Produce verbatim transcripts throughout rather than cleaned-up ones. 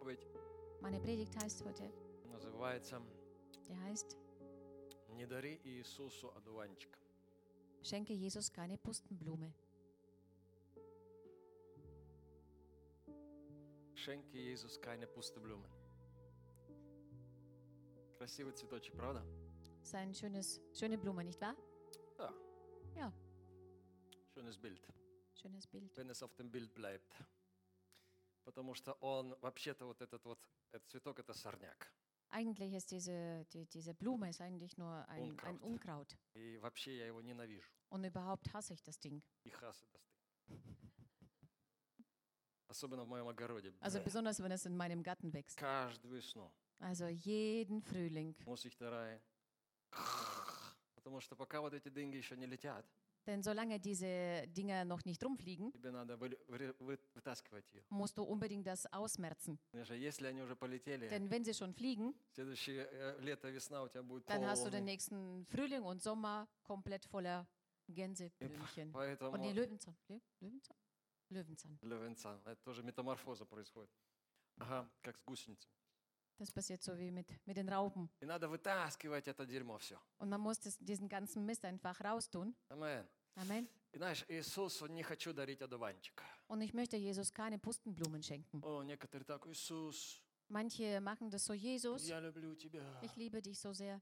проповедь Meine Predigt heißt heute, называется der heißt, «Не дари Иисусу одуванчика». schenke Jesus keine Pusteblume. Schenke Jesus keine Pusteblumen. Красивый цветочек, правда? Das ist ein schönes, schöne Blume, nicht wahr? Да, Ja, schönes Bild. schönes Bild. Wenn es auf dem Bild bleibt. Потому что он, вообще-то вот этот вот, этот цветок, это сорняк. Eigentlich ist diese, die, diese Blume ist eigentlich nur ein Unkraut. ein Unkraut. И вообще я его ненавижу. Und überhaupt hasse ich das Ding. И хасы досты. Особенно в моем огороде. Also Блэ. besonders, wenn es in meinem Garten wächst. Каждую весну Also jeden Frühling. muss ich da rein. Потому что пока вот эти деньги еще не летят, Denn solange diese Dinger noch nicht rumfliegen, тебе надо вы- вы- вы- вытаскивать ее. musst du unbedingt das ausmerzen. Потому что если они уже полетели, Denn wenn sie schon fliegen, следующее э, лето, весна у тебя будет dann hast du den полный. nächsten Frühling und Sommer komplett voller Gänseblümchen. Поэтому Und nee, Löwenzahn. Lö Löwenzahn? Löwenzahn. Löwenzahn, это тоже метаморфоза происходит. Ага, как с гусеницей. Das passiert so wie mit, mit den Raupen. И надо вытаскивать это дерьмо все. Und man muss das, diesen ganzen Mist einfach raustun. Амен. Amen. И знаешь, Иисусу не хочу дарить одуванчика. Und ich möchte Jesus keine Pusteblumen schenken. О, некоторые так, Иисус, Manche machen das so, Jesus, я люблю тебя. ich liebe dich so sehr.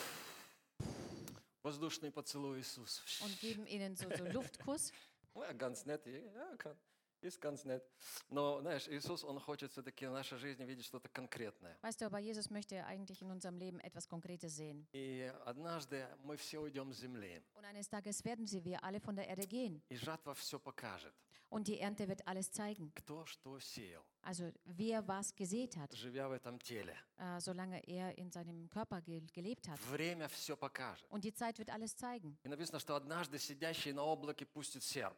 Воздушный поцелуй, Иисус. Und geben ihnen so, so Luftkuss. Ну, ganz nett, ja, kann- ist ganz nett. Но, знаешь, Иисус, Он хочет все-таки в нашей жизни видеть что-то конкретное. Weißt du, aber Jesus möchte eigentlich in unserem Leben etwas Konkretes sehen. И однажды мы все уйдем с земли, Und eines Tages werden sie, wir alle von der Erde gehen. и жатва все покажет, Und die Ernte wird alles zeigen. кто что сеял, Also wer was gesät hat, живя в этом теле. äh, solange er in seinem Körper ge gelebt hat. Время все покажет. Und die Zeit wird alles zeigen. И написано, что однажды сидящий на облаке пустит серп.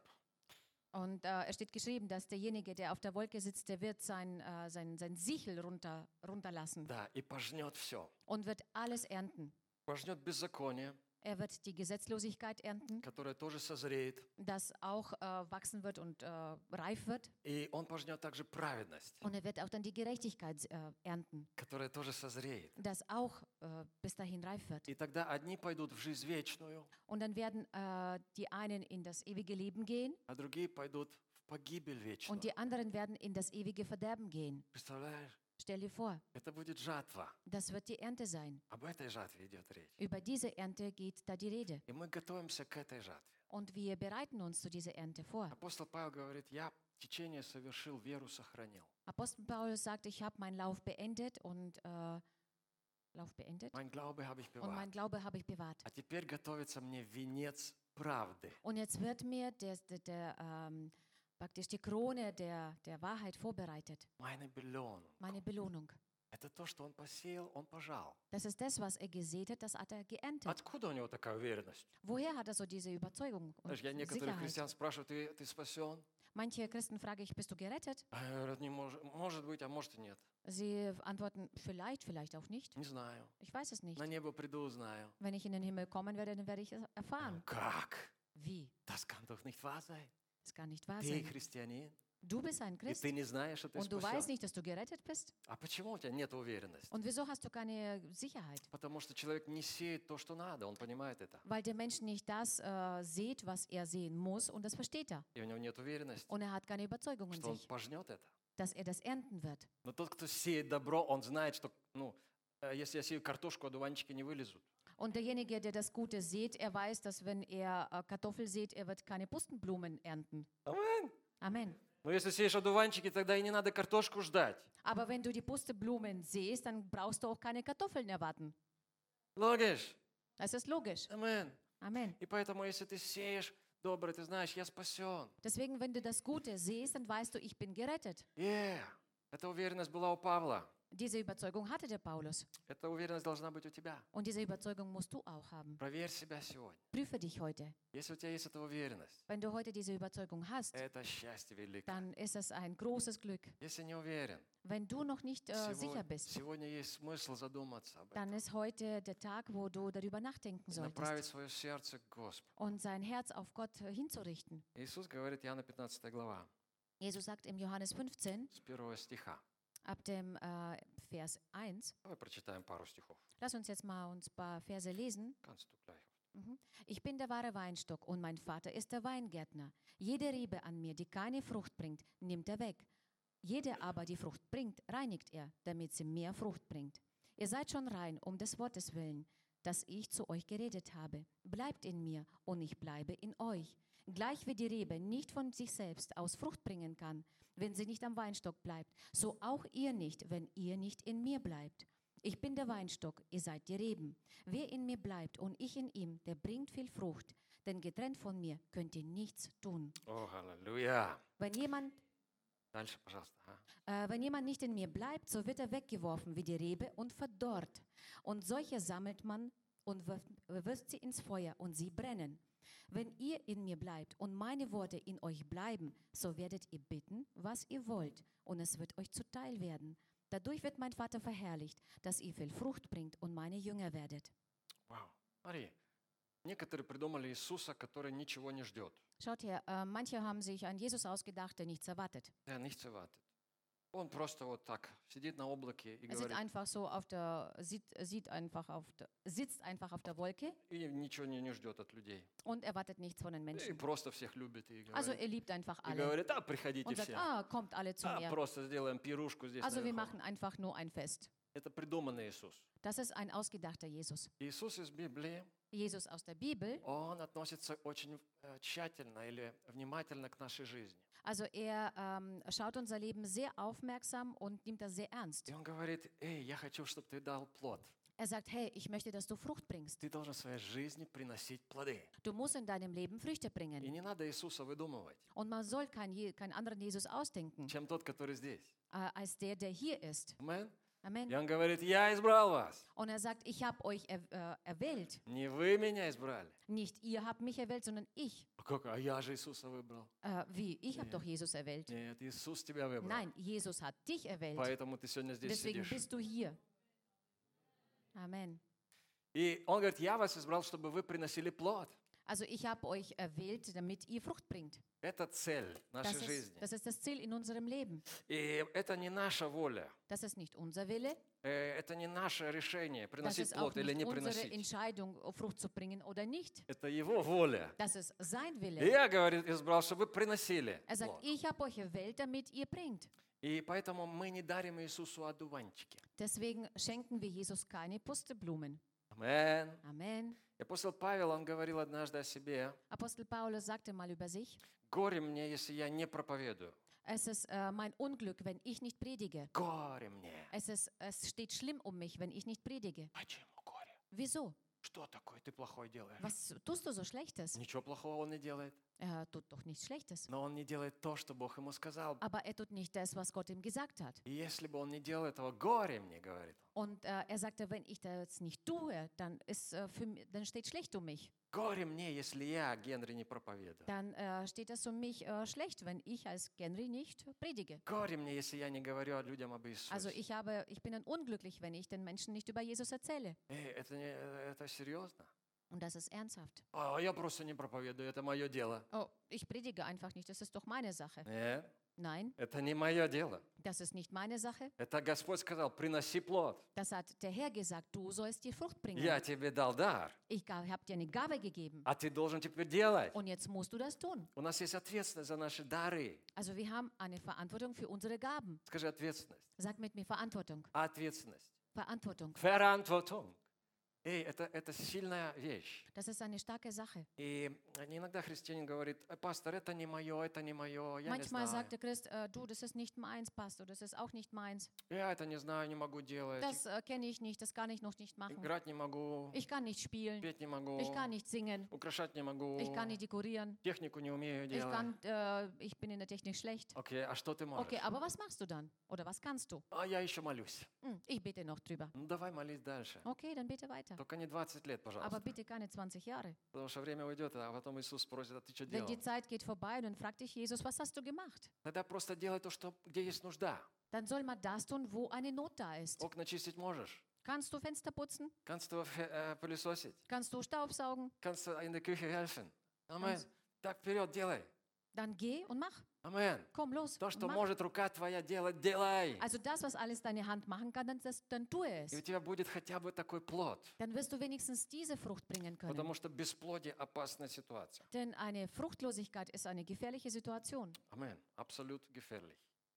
Und äh, es steht geschrieben, dass derjenige, der auf der Wolke sitzt, der wird sein, äh, sein, sein Sichel runter, runterlassen Да, и пожнет все. und wird alles ernten. Пожнет беззаконие, Er wird die Gesetzlosigkeit ernten, которое тоже созреет. das auch äh, wachsen wird und äh, reif wird. И он пожнет также праведность, Und er wird auch dann die Gerechtigkeit äh, ernten, которая тоже созреет. das auch äh, bis dahin reif wird. И тогда одни пойдут в жизнь вечную, Und dann werden äh, die einen in das ewige Leben gehen а другие пойдут в погибель вечную. und die anderen werden in das ewige Verderben gehen. Представляешь? Stell dir vor, Это будет жатва. das wird die Ernte sein. Об этой жатве идет речь. Über diese Ernte geht da die Rede. И мы готовимся к этой жатве. Und wir bereiten uns zu dieser Ernte vor. Апостол Павел говорит, я течение совершил, веру сохранил. Apostel Paulus sagt, ich habe meinen Lauf beendet und äh, Lauf beendet Mein Glaube habe ich und mein bewahrt. Glaube habe ich bewahrt. А теперь готовится мне венец правды. Und jetzt wird mir der, der, der, ähm, praktisch die Krone der, der Wahrheit vorbereitet. Meine Belohnung. Meine Belohnung. Это то, что он посеял, он пожал. Das ist das, was er gesät hat, das hat er geerntet. Откуда у него такая уверенность? Woher hat er so diese Überzeugung und Знаешь, я некоторых Sicherheit? христиан спрашиваю, ты, ты спасен? Manche Christen frage ich, bist du gerettet? А я говорю, не может, может быть, а может и нет. Sie antworten, vielleicht, vielleicht auch nicht. Не знаю. Ich weiß es nicht. На небо приду, узнаю. Wenn ich in den Himmel kommen werde, dann werde ich es erfahren. Как? Wie? Das kann doch nicht wahr sein. Das kann nicht wahr Ты sein. христианин, Du bist ein и Christ ты не знаешь, что ты und du weißt спасен. nicht, dass du gerettet bist. А почему у тебя нет уверенности? Und wieso hast du keine Sicherheit? Потому что человек не сеет то, что надо, он понимает это. Weil der Mensch nicht das äh, sieht, was er sehen muss, und das versteht er. И у него нет уверенности, Und er hat keine Überzeugung in что он sich, пожнет это. dass er das ernten wird. Но тот, кто сеет добро, он знает, что, ну, э, если я сею картошку, одуванчики не вылезут. Und derjenige, der das Gute sieht, er weiß, dass wenn er äh, Kartoffel sieht, er wird keine Pusteblumen ernten. Амен. Amen. Но если сеешь одуванчики, тогда и не надо картошку ждать. Aber wenn du die Pusteblumen siehst, dann brauchst du auch keine Kartoffeln erwarten. Логиш? Das ist logisch. Амен. Amen. И поэтому, если ты сеешь доброе, ты знаешь, я спасен. Deswegen, wenn du das Gute siehst, dann weißt du, ich bin gerettet. Yeah. Эта уверенность была у Павла. Diese Überzeugung hatte der Paulus. Эта уверенность должна быть у тебя. Und diese Überzeugung musst du auch haben. Проверь себя сегодня. Prüfe dich heute. Если у тебя есть эта уверенность, Wenn du heute diese Überzeugung hast, это счастье великое. dann ist es ein großes Glück. Если не уверен, Wenn du noch nicht äh, sicher сегодня, bist, сегодня есть смысл задуматься об этом. dann ist heute der Tag, wo du darüber nachdenken Направить solltest свое сердце к Господу. und sein Herz auf Gott äh, hinzurichten. Иисус говорит, Иоанна пятнадцатая глава, Jesus sagt im Johannes fünfzehn, с первого стиха. ab dem äh, Vers eins. Давай прочитаем пару стихов. Lass uns jetzt mal uns ein paar Verse lesen. Kannst du gleich. Mhm. Ich bin der wahre Weinstock und mein Vater ist der Weingärtner. Jede Rebe an mir, die keine Frucht bringt, nimmt er weg. Jede aber, die Frucht bringt, reinigt er, damit sie mehr Frucht bringt. Ihr seid schon rein um des Wortes willen, das ich zu euch geredet habe. Bleibt in mir und ich bleibe in euch. Gleich wie die Rebe nicht von sich selbst aus Frucht bringen kann, wenn sie nicht am Weinstock bleibt, so auch ihr nicht, wenn ihr nicht in mir bleibt. Ich bin der Weinstock, ihr seid die Reben. Wer in mir bleibt und ich in ihm, der bringt viel Frucht, denn getrennt von mir könnt ihr nichts tun. О, аллилуйя. Wenn jemand, Дальше, пожалуйста. Ага. äh, wenn jemand nicht in mir bleibt, so wird er weggeworfen wie die Rebe und verdorrt. Und solche sammelt man und wirft, wirft sie ins Feuer und sie brennen. Wenn ihr in mir bleibt und meine Worte in euch bleiben, so werdet ihr bitten, was ihr wollt, und es wird euch zuteil werden. Dadurch wird mein Vater verherrlicht, dass ihr viel Frucht bringt und meine Jünger werdet. Вау. Смотри, некоторые придумали Иисуса, который ничего не ждет. Schaut her, äh, manche haben sich einen Jesus ausgedacht, der nichts erwartet. Der nichts erwartet. Он просто вот так сидит на облаке и Er sitzt говорит, einfach so auf der, sieht, sieht einfach auf der, sitzt einfach auf der Wolke и ничего не, не ждет от людей. und erwartet nichts von den И Menschen. просто всех любит и Also говорит, er liebt einfach и alle говорит, а, приходите und sagt, все. ah, kommt alle zu А, mir. просто сделаем пирушку здесь Also wir наверху. machen einfach nur ein Fest. Это придуманный Иисус. Das ist ein ausgedachter Jesus. Иисус из Библии, Jesus aus der Bibel, он относится очень э, тщательно или внимательно к нашей жизни. also er ähm, schaut unser Leben sehr aufmerksam und nimmt das sehr ernst. И он говорит, эй, я хочу, чтобы ты дал плод. Er sagt, hey, ich möchte, dass du Frucht bringst. Ты должен в своей жизни приносить плоды. Du musst in deinem Leben Früchte И bringen. не надо Иисуса выдумывать, Und man soll keinen Je- keinen anderen Jesus ausdenken, чем тот, который здесь. äh, als der, der hier ist. Амен? Amen. И он говорит, я избрал вас. Und er sagt, ich habe euch er, äh, erwählt. Не вы меня избрали. Nicht ihr habt mich erwählt, sondern ich. А как? А я же Иисуса выбрал. Äh, wie? Ich habe doch Jesus erwählt. Нет, Иисус тебя выбрал. Nein, Jesus hat dich erwählt. Поэтому ты сегодня здесь Deswegen сидишь. bist du hier. Amen. И он говорит, я вас избрал, чтобы вы приносили плод. Also ich habe euch erwählt, damit ihr Frucht bringt. Это цель нашей Das ist, жизни. das ist das Ziel in unserem Leben. И это не наша воля. Das ist nicht unser Wille. Э, Это не наше решение, Das приносить ist auch плод или nicht не unsere приносить. Entscheidung, ob Frucht zu bringen oder nicht. Это его воля. Das ist sein И Wille. я, говорит, избрал, чтобы вы приносили Er sagt, плод. ich habe euch erwählt, damit ihr bringt. И поэтому мы не дарим Иисусу одуванчики. Deswegen schenken wir Jesus keine Pusteblumen. Амен. Amen. И апостол Павел, он говорил однажды о себе, Apostel Paulus sagte mal über sich, горе мне, если я не проповедую. es ist äh, mein Unglück, wenn ich nicht predige. Горе мне. Es, ist, es steht schlimm um mich, wenn ich nicht predige. Почему горе? Wieso? Что такое ты плохое делаешь? Was tust du so Schlechtes? Ничего плохого он не делает. Er tut doch nichts Schlechtes. Но он не делает то, что Бог ему сказал. Aber er tut nicht das, was Gott ihm gesagt hat. И если бы он не делал этого, горе мне, говорит он. Und äh, er sagte, wenn ich das nicht tue, dann, ist, äh, für, mi- dann steht schlecht um mich. Горе мне, если я, Генри, не проповедую. Dann äh, steht das um mich äh, schlecht, wenn ich als Henry nicht predige. Горе мне, если я не говорю людям об Иисусе. Also ich, habe, ich bin dann unglücklich, wenn ich den Menschen nicht über Jesus erzähle. Эй, это, не, это серьезно? Und das ist ernsthaft. А я просто не проповедую, это мое дело. Oh, ich predige einfach nicht, das ist doch meine Sache. Нет, Nein, это не мое дело. das ist nicht meine Sache. Это Господь сказал, приноси плод. Das hat der Herr gesagt, du sollst dir Frucht bringen. Я тебе дал дар, Ich habe dir eine Gabe gegeben а ты должен теперь делать. und jetzt musst du das tun. У нас есть ответственность за наши дары. Also wir haben eine Verantwortung für unsere Gaben. Скажи ответственность. Sag mit mir Verantwortung. Ответственность. Verantwortung. Verantwortung. Эй, это, это сильная вещь. Das ist eine starke Sache. И иногда христианин говорит, «Э, пастор, это не мое, это не мое, я не Manchmal знаю. sagt der Christ, äh, du, das ist nicht meins, Pastor, das ist auch nicht meins. Я это не знаю, не могу делать. Das äh, kenne ich nicht, das kann ich noch nicht machen. Играть не могу, Ich kann nicht spielen, петь не могу, ich kann nicht singen, украшать не могу, ich kann nicht dekorieren, технику не умею ich, делать. kann, äh, ich bin in der Technik schlecht. Окей, а что ты можешь? Okay, aber was machst du dann? Oder was kannst du? А я еще молюсь. Hm, ich bete noch drüber. Ну давай молись дальше. Okay, dann bete weiter. Только не двадцать лет, Aber пожалуйста. bitte keine zwanzig Jahre. Потому что время уйдет, а потом Иисус спросит, а ты что Wenn делал? die Zeit geht vorbei und dann fragt dich Jesus, was hast du gemacht? Тогда просто делай то, что, где есть нужда. Dann soll man das tun, wo eine Not da ist. Окна чистить можешь? Kannst du Fenster putzen? Kannst du äh, пылесосить? Kannst du Staubsaugen? Kannst du in der Küche helfen? Amen. Kannst- Так, вперед, делай. Dann geh und mach. Амен. Komm, los, То, что mach. может рука твоя делать, делай. Also das, was alles deine Hand machen kann, dann, das, dann tue И у es. тебя будет хотя бы такой плод. Dann wirst du wenigstens diese Frucht bringen können. Потому что бесплодие – опасная ситуация. Denn eine Fruchtlosigkeit ist eine gefährliche Situation. Амен. Абсолютно gefährlich.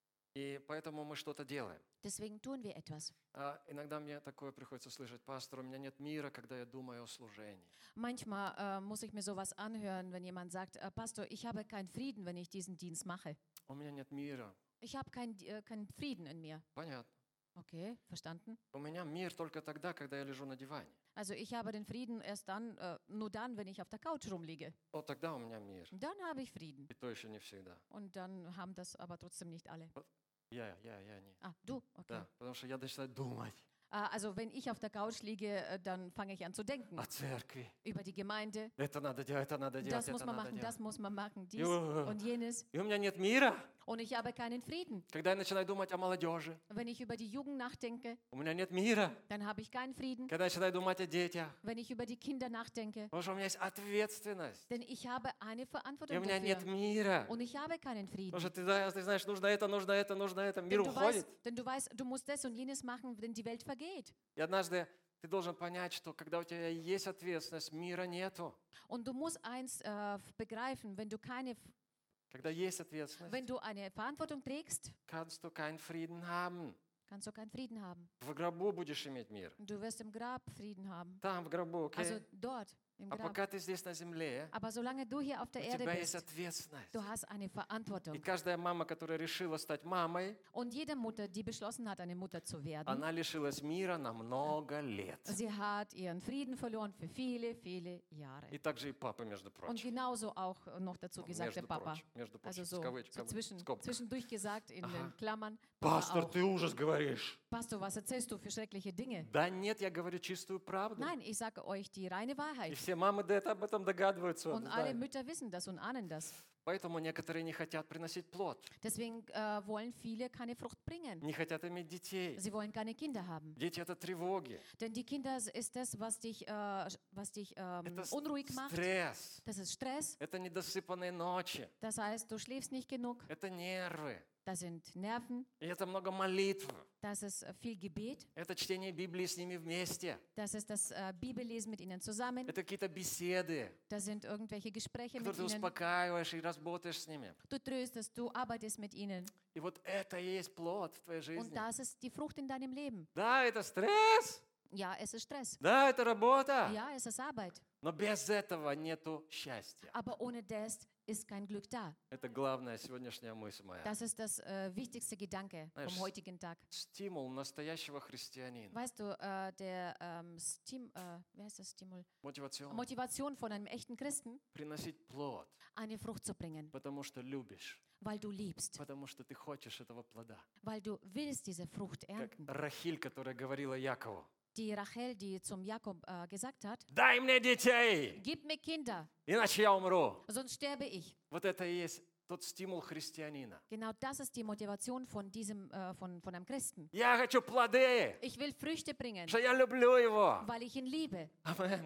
И поэтому мы что-то делаем. Deswegen tun wir etwas. А иногда мне такое приходится слышать: пастор, у меня нет мира, когда я думаю о служении. Manchmal äh, muss ich mir sowas anhören, wenn jemand sagt, äh, Pastor, ich habe keinen Frieden, wenn ich diesen Dienst mache. У меня нет мира. Ich habe keinen äh, keinen Frieden in mir. Понятно. Okay, verstanden? У меня мир только тогда, когда я лежу на диване. Also ich habe den Frieden erst dann, äh, nur dann, wenn ich auf der Couch rumliege. Вот тогда у меня мир. Dann habe ich Frieden. И то еще не всегда. Und dann haben das aber trotzdem nicht alle. Я, я, я не. Ah, du, okay. Да, потому что я начинаю думать Ah, also wenn ich auf der Couch liege, äh, dann fange ich an zu denken о церкви. über die Gemeinde. Это надо делать, это надо делать, Das muss это man надо machen, делать. das muss man machen, dies Ja. und jenes. И у меня нет мира. Und ich habe keinen Frieden. Когда я начинаю думать о молодежи, Wenn ich über die Jugend nachdenke, у меня нет мира. dann habe ich keinen Frieden. Когда я начинаю думать о детях, Wenn ich über die Kinder nachdenke, потому что у меня есть ответственность. denn ich habe eine И Verantwortung у меня нет dafür. мира. Und ich habe keinen Потому Frieden. что ты, да, ты знаешь, нужно это, нужно это, нужно это. Мир Denn du, уходит. weißt, denn du weißt, du musst das und jenes machen, denn die Welt vergeht. И однажды ты должен понять, что когда у тебя есть ответственность, мира нету. Und du musst eins äh, begreifen, wenn du keine, Когда есть ответственность, wenn du eine Verantwortung trägst, kannst du keinen Frieden haben. kannst du keinen Frieden haben. В гробу будешь иметь мир. Du wirst im Grab Frieden haben. Там, в гробу, окей? Also dort, im А Grab. пока ты здесь на земле, Aber solange du hier auf der у Erde тебя есть bist, ответственность. du hast eine И Verantwortung. каждая мама, которая решила стать мамой, Und jede Mutter, die beschlossen hat, eine Mutter zu werden, она лишилась мира на много лет. sie hat ihren Frieden verloren für viele, viele Jahre. И также и папа, между Und прочим. genauso auch noch dazu gesagt der Между Papa. прочим, между Also прочим, so, в кавыч- so кавы- zwischen, скобках. zwischendurch gesagt in Aha. den Klammern. Papa Пастор, auch. ты ужас говоришь. Pastor, was erzählst du für schreckliche Dinge? Да нет, я говорю чистую правду. Nein, ich sage euch die reine И Wahrheit. все мамы да, это, об этом догадываются. Und вот, alle да. Mütter wissen das und ahnen das. Поэтому некоторые не хотят приносить плод, Deswegen äh, wollen viele keine Frucht bringen. не хотят иметь детей. Sie wollen keine Kinder haben. Дети – это тревоги, Denn die Kinder ist das, was dich, äh, was dich ähm, это с- unruhig macht. стресс, Das ist Stress. это недосыпанные ночи, Das heißt, du schläfst nicht genug. это нервы, Das sind Nerven. и это много молитв, Das ist äh, viel Gebet. это чтение Библии с ними вместе, Das ist das äh, Bibellesen mit ihnen zusammen. это какие-то беседы, Das sind irgendwelche Gespräche mit которые ты ihnen. успокаиваешь и работаешь с ними. Du tröstest, du arbeitest mit ihnen. И вот это и есть плод в твоей Und жизни. das ist die Frucht in deinem Leben. Да, это стресс, Ja, es ist Stress. да, это работа, Ja, es ist Arbeit. но без этого нету счастья. Aber ohne das ist kein Glück da. Это главная сегодняшняя мысль моя. Das ist das äh, wichtigste Gedanke Знаешь, vom heutigen Tag. Стимул настоящего христианина, Weißt du, äh, der ähm, Stim, äh, wie heißt das Stimul? мотивацион, Motivation von einem echten Christen, приносить плод, eine Frucht zu bringen, потому что любишь, weil du liebst, потому что ты хочешь этого плода. weil du willst diese Frucht Как ernten. Рахиль, которая говорила Якову: Die Rachel, die zum Jakob äh, gesagt hat, дай мне детей, gib mir Kinder, иначе я умру. sonst sterbe ich. Вот это и есть тот стимул христианина. Genau das ist die Motivation von, diesem, äh, von, von einem Christen. Я хочу плоды, Ich will Früchte bringen, что я люблю его. weil ich ihn liebe. Амен.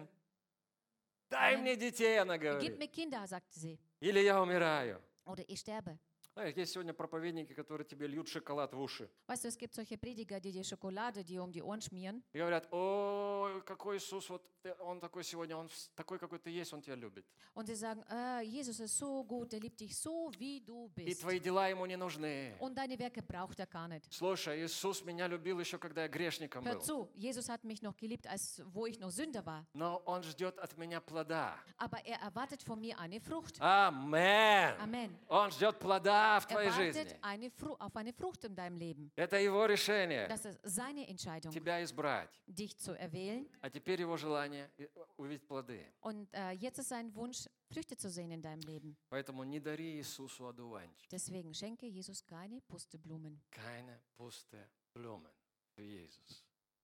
Дай Amen. мне детей, она Gib говорит. mir Kinder, sagte sie, Или я умираю. oder ich sterbe. Знаешь, есть сегодня проповедники, которые тебе льют шоколад в уши. Weißt du, es gibt solche Prediger, die die Schokolade dir um die Ohren schmieren И говорят: о, какой Иисус, вот ты- он такой сегодня, он вс- такой, какой ты есть, он тебя любит. und sie sagen, äh, Jesus ist so gut, er liebt dich so, wie du И bist. твои дела ему не нужны. Und deine Werke braucht er gar nicht. Слушай, Иисус меня любил еще, когда я грешником Hör был. zu, Jesus hat mich noch geliebt, als wo ich noch Sünder war. Но он ждет от меня плода. Aber er erwartet von mir eine Frucht. Амен. Amen. Он ждет плода в Er твоей wartet жизни. eine Fru auf eine Frucht in deinem Leben. Это его решение, Das ist seine Entscheidung, тебя избрать. dich zu erwählen. А теперь его желание и- увидеть плоды. Und äh, jetzt ist sein Wunsch, Früchte zu sehen in deinem Leben. Поэтому не дари Иисусу одуванчик. Deswegen schenke Jesus keine Pusteblumen, Keine puste Blumen für Jesus.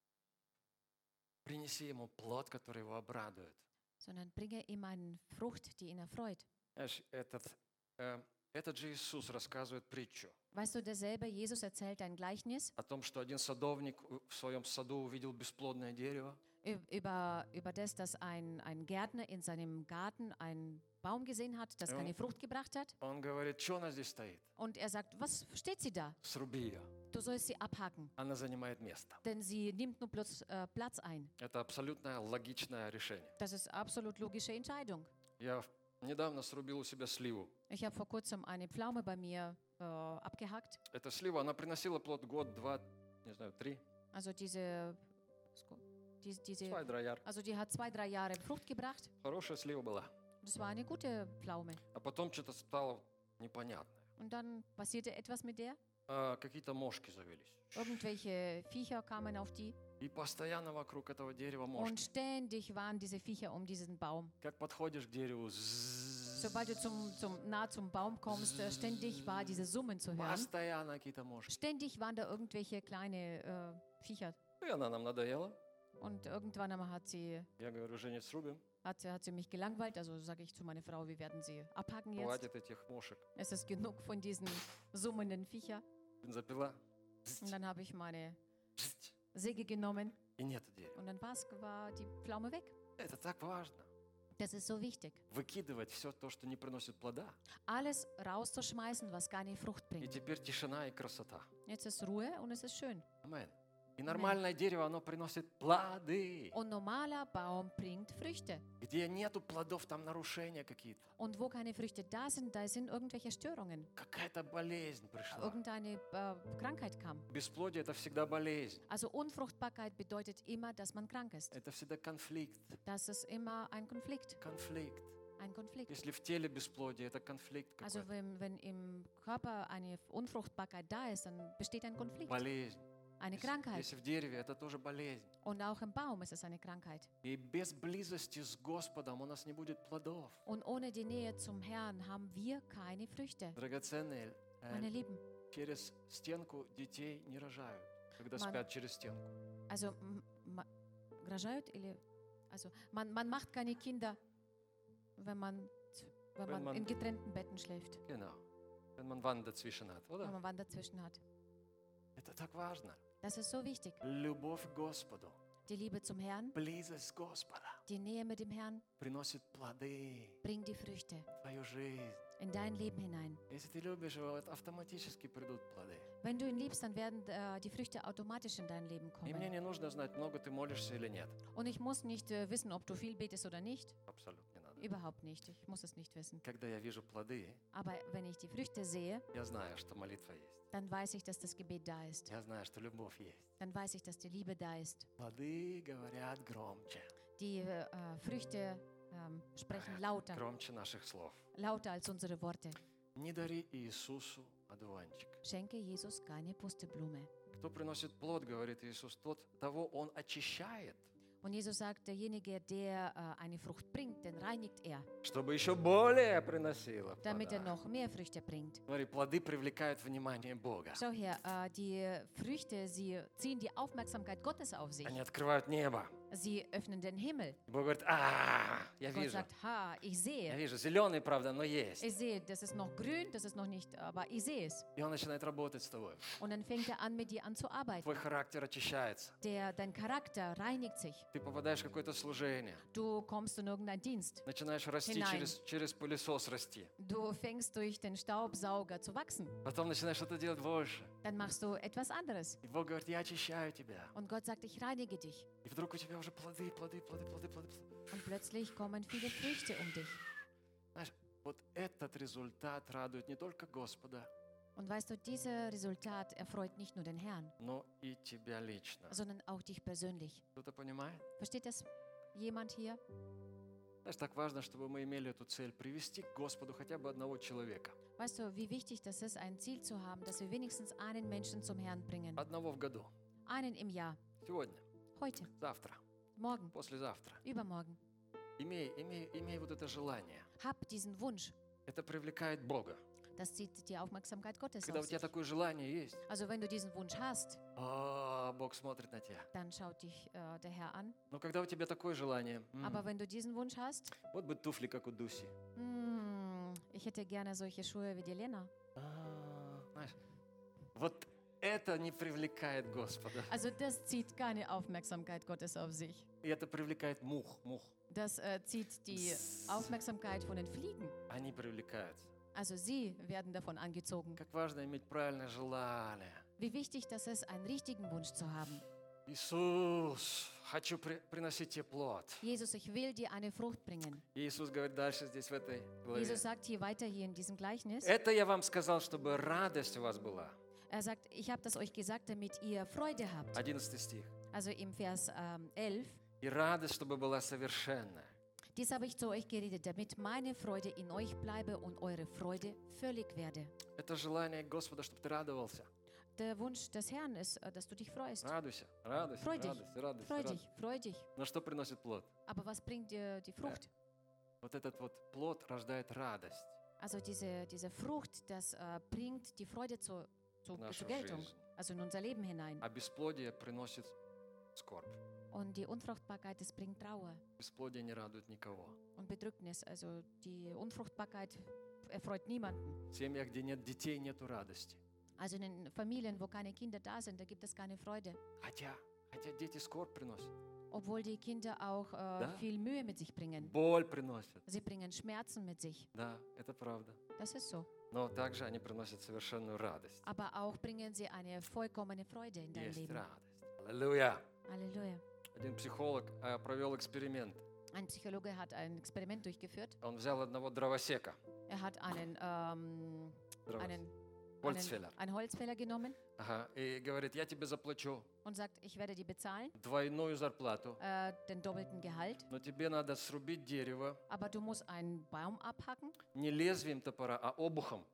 Принеси ему плод, который его обрадует. sondern bringe ihm eine Frucht, die ihn erfreut. Знаешь, этот, э, этот же Иисус рассказывает притчу Weißt du, derselbe Jesus erzählt ein Gleichnis о том, что один садовник в своем саду увидел бесплодное дерево. Ü- Über, über das, dass ein, ein Gärtner in seinem Garten einen Baum gesehen hat, das Ja. keine Frucht gebracht hat. Он говорит, что она здесь стоит? Und er sagt, was steht sie da? Сруби ее. Du sollst sie abhaken, Она занимает место. denn sie nimmt nur bloß äh, Platz ein. Это абсолютно логичное решение. Das ist absolut logische Entscheidung. Я в- недавно срубил у себя сливу. Ich habe vor kurzem eine Pflaume bei mir äh, abgehackt. Эта слива, она приносила плод год, два, не знаю, три, Also diese, diese, diese zwei, drei Jahre. also die hat zwei, drei Jahre Frucht gebracht. Хорошая слива была. Das war eine gute Pflaume. А потом что-то стало непонятное. Und dann passierte etwas mit der. А, какие-то мошки завелись. Irgendwelche Viecher kamen auf die. И постоянно вокруг этого дерева мошки. Und ständig waren diese Viecher um diesen Baum. Как подходишь к дереву, зззз, Sobald du zum, zum, nah zum Baum kommst, äh, ständig war diese Summen zu hören. постоянно какие-то мошки. Ständig waren da irgendwelche kleine äh, Viecher. И она нам надоела. Und irgendwann einmal hat sie, Я говорю, Женя, срубим. hat, sie- hat sie mich gelangweilt. Also sage ich zu meiner Frau, wir werden sie abhaken jetzt. Хватит этих мошек. Es ist genug von diesen summenden Viecher. Бензопила. Und dann habe ich meine Бзzt. Säge genommen И нету дерева. und dann war's, war die Pflaume weg. Это так важно. Das ist so wichtig. Выкидывать все то, что не приносит плода. Alles rauszuschmeißen, was keine Frucht И bringt. теперь тишина и красота. Jetzt ist Ruhe und es ist schön. Амен. И нормальное дерево, оно приносит плоды. Und normaler Baum bringt Früchte. Где нету плодов, там нарушения какие-то. Und wo keine Früchte da sind, da sind irgendwelche Störungen. Какая-то болезнь пришла. Irgendeine äh, Krankheit kam. Бесплодие – это всегда болезнь. Also Unfruchtbarkeit bedeutet immer, dass man krank ist. Это всегда конфликт. Das ist immer ein Konflikt. Конфликт. Ein Konflikt. Если в теле бесплодие, это конфликт Also какой-то. wenn, wenn im Körper eine Unfruchtbarkeit da ist, dann besteht ein Konflikt, Болезнь. eine Если, Krankheit. если в дереве, это тоже болезнь. Und auch im Baum ist es eine Krankheit. И без близости с Господом у нас не будет плодов. Und ohne die Nähe zum Herrn haben wir keine Früchte. Драгоценные, э, Meine Lieben, через стенку детей не рожают, когда Ман- спят через стенку. also, m- ma- rajают или- also man, man macht keine Kinder, wenn man, z- wenn Wenn man man- in getrennten Betten schläft, Genau. Wenn man Wand dazwischen hat, wenn oder? man Wand dazwischen hat. Это так важно. Das ist so wichtig. Любовь к Господу, Die Liebe zum Herrn, близость Господа die Nähe mit dem Herrn приносит плоды bringt die Früchte в твою жизнь. in dein Leben hinein. Если ты любишь его, вот автоматически придут плоды. Wenn du ihn liebst, dann werden äh, die Früchte automatisch in dein Leben И мне kommen. не нужно знать, много ты молишься или нет. Und ich muss nicht äh, wissen, ob du viel betest oder nicht. Абсолютно не надо. Überhaupt nicht. Ich muss es nicht wissen. Когда я вижу плоды, Aber wenn ich die Früchte sehe, я знаю, что молитва есть. dann weiß ich, dass das Gebet da ist. Я знаю, что любовь есть. Dann weiß ich, dass die Liebe da ist. Плоды говорят громче. Die äh, Früchte ähm, sprechen lauter, Громче наших слов. lauter als unsere Worte. Не дари Иисусу одуванчик. Schenke Jesus keine Pusteblume. Кто приносит плод, говорит Иисус, тот, того Он очищает, Und Jesus sagt, derjenige, der äh, eine Frucht bringt, den reinigt er, чтобы еще более приносило damit er плода. noch mehr Früchte bringt. Смотри, плоды привлекают внимание Бога. Schau her, äh, die Früchte, sie ziehen die Aufmerksamkeit Gottes auf sich. Они открывают небо. Sie öffnen den Himmel. И Бог говорит, а, я Gott вижу, sagt, ha, ich я sehe. вижу, зеленый, правда, но есть. Ich sehe, das ist noch grün, das ist noch nicht, aber ich sehe es. И Он начинает работать с тобой. Und dann fängt er an, mit dir an zu arbeiten. Твой характер очищается. Der, dein Charakter reinigt sich. Ты попадаешь в какое-то служение. Du kommst in irgendeinen Dienst. Начинаешь расти Hinein. через, через пылесос расти. Du fängst durch den Staubsauger zu wachsen. Потом начинаешь что-то делать больше. Dann machst du etwas anderes. И Бог говорит, я очищаю тебя. Und Gott sagt, ich reinige dich. И вдруг у тебя уже плоды, плоды, плоды, плоды, плоды. Und plötzlich kommen viele Früchte um dich. Знаешь, вот этот результат радует не только Господа, Und weißt du, dieses Resultat erfreut nicht nur den Herrn, но и тебя лично. sondern auch dich persönlich. Кто-то понимает? Versteht das jemand hier? Знаешь, так важно, чтобы мы имели эту цель, привести к Господу хотя бы одного человека. Weißt du, wie wichtig das ist, ein Ziel zu haben, dass wir wenigstens einen Menschen zum Herrn bringen. Одного в году. Einen im Jahr. Сегодня, Heute, завтра, morgen, послезавтра. übermorgen. Имей, имей, имей вот это желание. Hab diesen Wunsch. Это привлекает Бога. Das zieht die Aufmerksamkeit Gottes Когда auf у тебя sich. такое желание есть, Also wenn du diesen Wunsch hast, а, Бог смотрит на тебя. dann schaut dich äh, der Herr an. Но когда у тебя такое желание, м, Aber wenn du diesen Wunsch hast, вот бы туфли, как у Дуси. hm, ich hätte gerne solche Schuhe wie die Lena. А, знаешь, вот это не привлекает Господа. Also das zieht keine Aufmerksamkeit Gottes auf sich. И это привлекает мух, мух. Das äh, zieht die Aufmerksamkeit von den Fliegen. Они привлекаются. Also sie werden davon angezogen. Как важно иметь правильное желание. Wie wichtig das ist, einen richtigen Wunsch zu haben. Иисус, хочу при- приносить тебе плод. Jesus, ich will dir eine Frucht bringen. И Иисус говорит дальше здесь в этой главе. Jesus sagt hier weiter hier in diesem Gleichnis. Это я вам сказал, чтобы радость у вас была. Er sagt, ich habe das euch gesagt, damit ihr Freude habt. одиннадцатый стих. Also im Vers ähm, elf. И радость, чтобы была совершенная. Dies habe ich zu euch geredet, damit meine Freude in euch bleibe und eure Freude völlig werde. Это желание Господа, чтобы ты радовался. Der Wunsch des Herrn ist, äh, dass du dich freust. Радуйся, радуйся, Freu dich, радуйся, радуйся, freu радуйся. dich, freu dich. Но что приносит плод? Aber was bringt dir die Frucht? Вот этот вот плод рождает радость Also diese, diese Frucht, das äh, bringt die Freude zu, zu, в нашу zur Geltung, жизнь. also in unser Leben hinein. А бесплодие приносит скорбь. Und die Unfruchtbarkeit, das bringt Trauer Бесплодие не радует никого. und Bedrücknis. Also die Unfruchtbarkeit erfreut niemanden. В семьях, где нет детей, нету радости. Also in den Familien, wo keine Kinder da sind, da gibt es keine Freude. Хотя, хотя дети скорбь приносят, Obwohl die Kinder auch äh, Da? viel Mühe mit sich bringen. боль приносят. Sie bringen Schmerzen mit sich. Да, это правда. Das ist so. Но также они приносят совершенную радость. Aber auch bringen sie eine vollkommene Freude in dein Есть Leben. радость. Аллилуйя. Halleluja. Один психолог э, провел эксперимент. Ein Psychologe hat ein Experiment durchgeführt. Он взял одного дровосека, Er hat einen, ähm, дровос- einen, Holzfäller. einen, einen Holzfäller genommen Ага, и говорит, я тебе заплачу und sagt, ich werde dir bezahlen, двойную зарплату, äh, den doppelten Gehalt, но тебе надо срубить дерево aber du musst einen Baum abhacken, не лезвием топора, а обухом.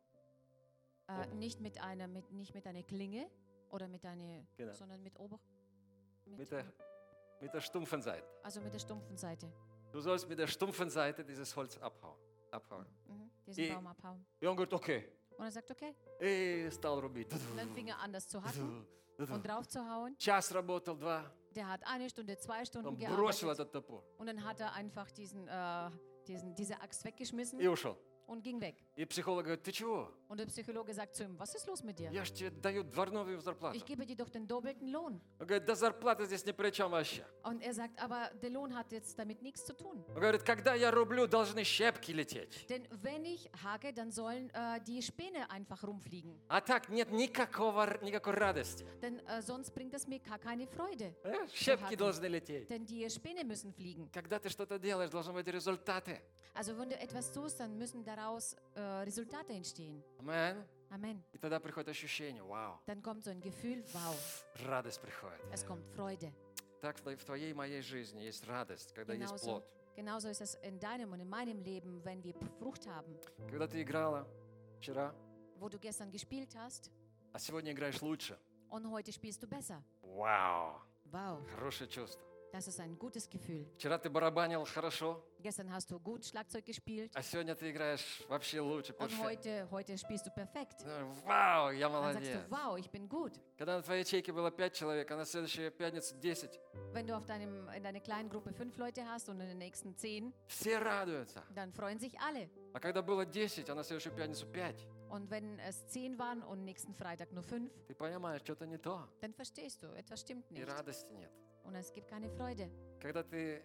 äh, nicht, mit einer, mit, nicht mit einer Klinge oder mit einer, Genau. sondern mit Ober... Mit, Mit der, mit der stumpfen Seite. also mit der stumpfen Seite. Du sollst mit der stumpfen Seite dieses Holz abhauen. abhauen. Mhm, diesen Die- Baum abhauen. И он говорит, окей. Und er sagt, okay. И стал рубить. Und dann fing er an, das zu hacken und drauf zu hauen. Час работал, два. Der hat eine Stunde, zwei Stunden Он бросил gearbeitet этот топор und dann hat er einfach diesen, äh, diesen, diese Axt weggeschmissen и ушел. und ging weg. И психолог говорит, ты чего? Und der Psychologe sagt zu ihm, was ist los mit dir? Я же тебе даю двойную зарплату. Ich gebe dir doch den doppelten Lohn. Он говорит, да зарплата здесь ни при чем вообще. Und er sagt, aber der Lohn hat jetzt damit nichts zu tun. Он говорит, когда я рублю, должны щепки лететь. Denn wenn ich hake, dann sollen äh, die Späne einfach rumfliegen. А так нет никакого, никакой радости. Denn äh, sonst bringt es mir gar keine Freude. Э, Щепки hacken. должны лететь. Denn die Späne müssen fliegen. Когда ты что-то делаешь, должны быть результаты. Also wenn du etwas tust, dann müssen daraus äh, Resultate entstehen. Амен. Amen. И тогда приходит ощущение, вау, Dann kommt so ein Gefühl, wow, радость приходит. es kommt Freude. Так в в твоей и моей жизни есть радость, когда есть Genauso, плод. genauso ist es in deinem und in meinem Leben, wenn wir Frucht haben. Когда ты играла вчера, Wo du gestern gespielt hast а сегодня играешь лучше. und heute spielst du besser. Вау, Wow, хорошее чувство. das ist ein gutes Gefühl. Вчера ты барабанил хорошо, Gestern hast du gut Schlagzeug gespielt а сегодня ты играешь вообще лучше, und перфект. heute, heute spielst du perfekt. Вау, я Dann sagst молодец. du, wow, ich bin gut. Когда на твоей ячейке было пять человек, а на следующую пятницу десять, Wenn du auf deinem, in deiner kleinen Gruppe fünf Leute hast und in den nächsten zehn, все радуются. dann freuen sich alle. А когда было десять, а на следующую пятницу пять, Und wenn es zehn waren und nächsten Freitag nur fünf, ты понимаешь, что-то не то, dann verstehst du, etwas stimmt и nicht. радости нет. Und es gibt keine Freude. Когда ты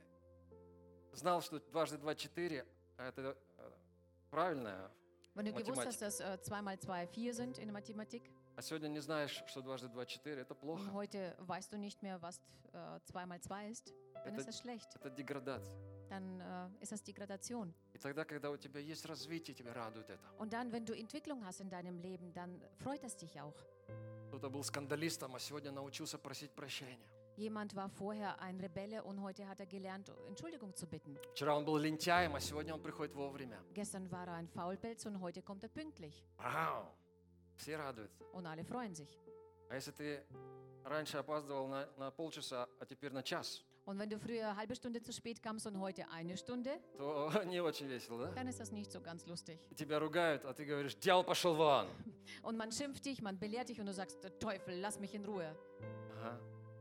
знал, что дважды два четыре, а это э, правильно, Wenn du gewusst Mathematik. hast, dass äh, zwei mal zwei vier sind in der Mathematik а сегодня не знаешь, что дважды два четыре, это und плохо. heute weißt du nicht mehr, was äh, zwei mal zwei ist, dann Это- ist das schlecht. Это деградация. Dann äh, ist das Degradation. И тогда, когда у тебя есть развитие, тебя радует это. Und dann, wenn du Entwicklung hast in deinem Leben, dann freut es dich auch. Кто-то был скандалистом, а сегодня научился просить прощения. Jemand war vorher ein Rebelle und heute hat er gelernt, Entschuldigung zu bitten. Вчера он был лентяем, а сегодня он приходит вовремя. Gestern war er ein Faulpelz und heute kommt er pünktlich. Вау! Все радуются. Und alle freuen sich. А если ты раньше опаздывал на, на полчаса, а теперь на час, Und wenn du früher eine halbe Stunde zu spät kamst und heute eine Stunde, то не очень весело, да? dann ist das nicht so ganz lustig. И тебя ругают, а ты говоришь, дьявол пошел вон. Und man schimpft dich, man belehrt dich und du sagst, der Teufel, lass mich in Ruhe. Ага.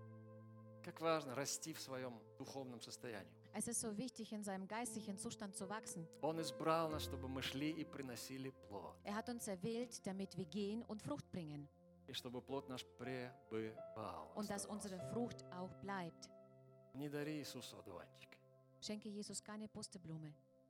Как важно расти в своем духовном состоянии. Es ist so wichtig, in seinem geistlichen Zustand zu wachsen. Он избрал нас, чтобы мы шли и приносили плод. Er hat uns erwählt, damit wir gehen und Frucht bringen. и чтобы плод наш пребывал. und dass оставался. unsere Frucht auch bleibt. Не дари Иисусу одуванчик. Schenke Jesus keine Pusteblume.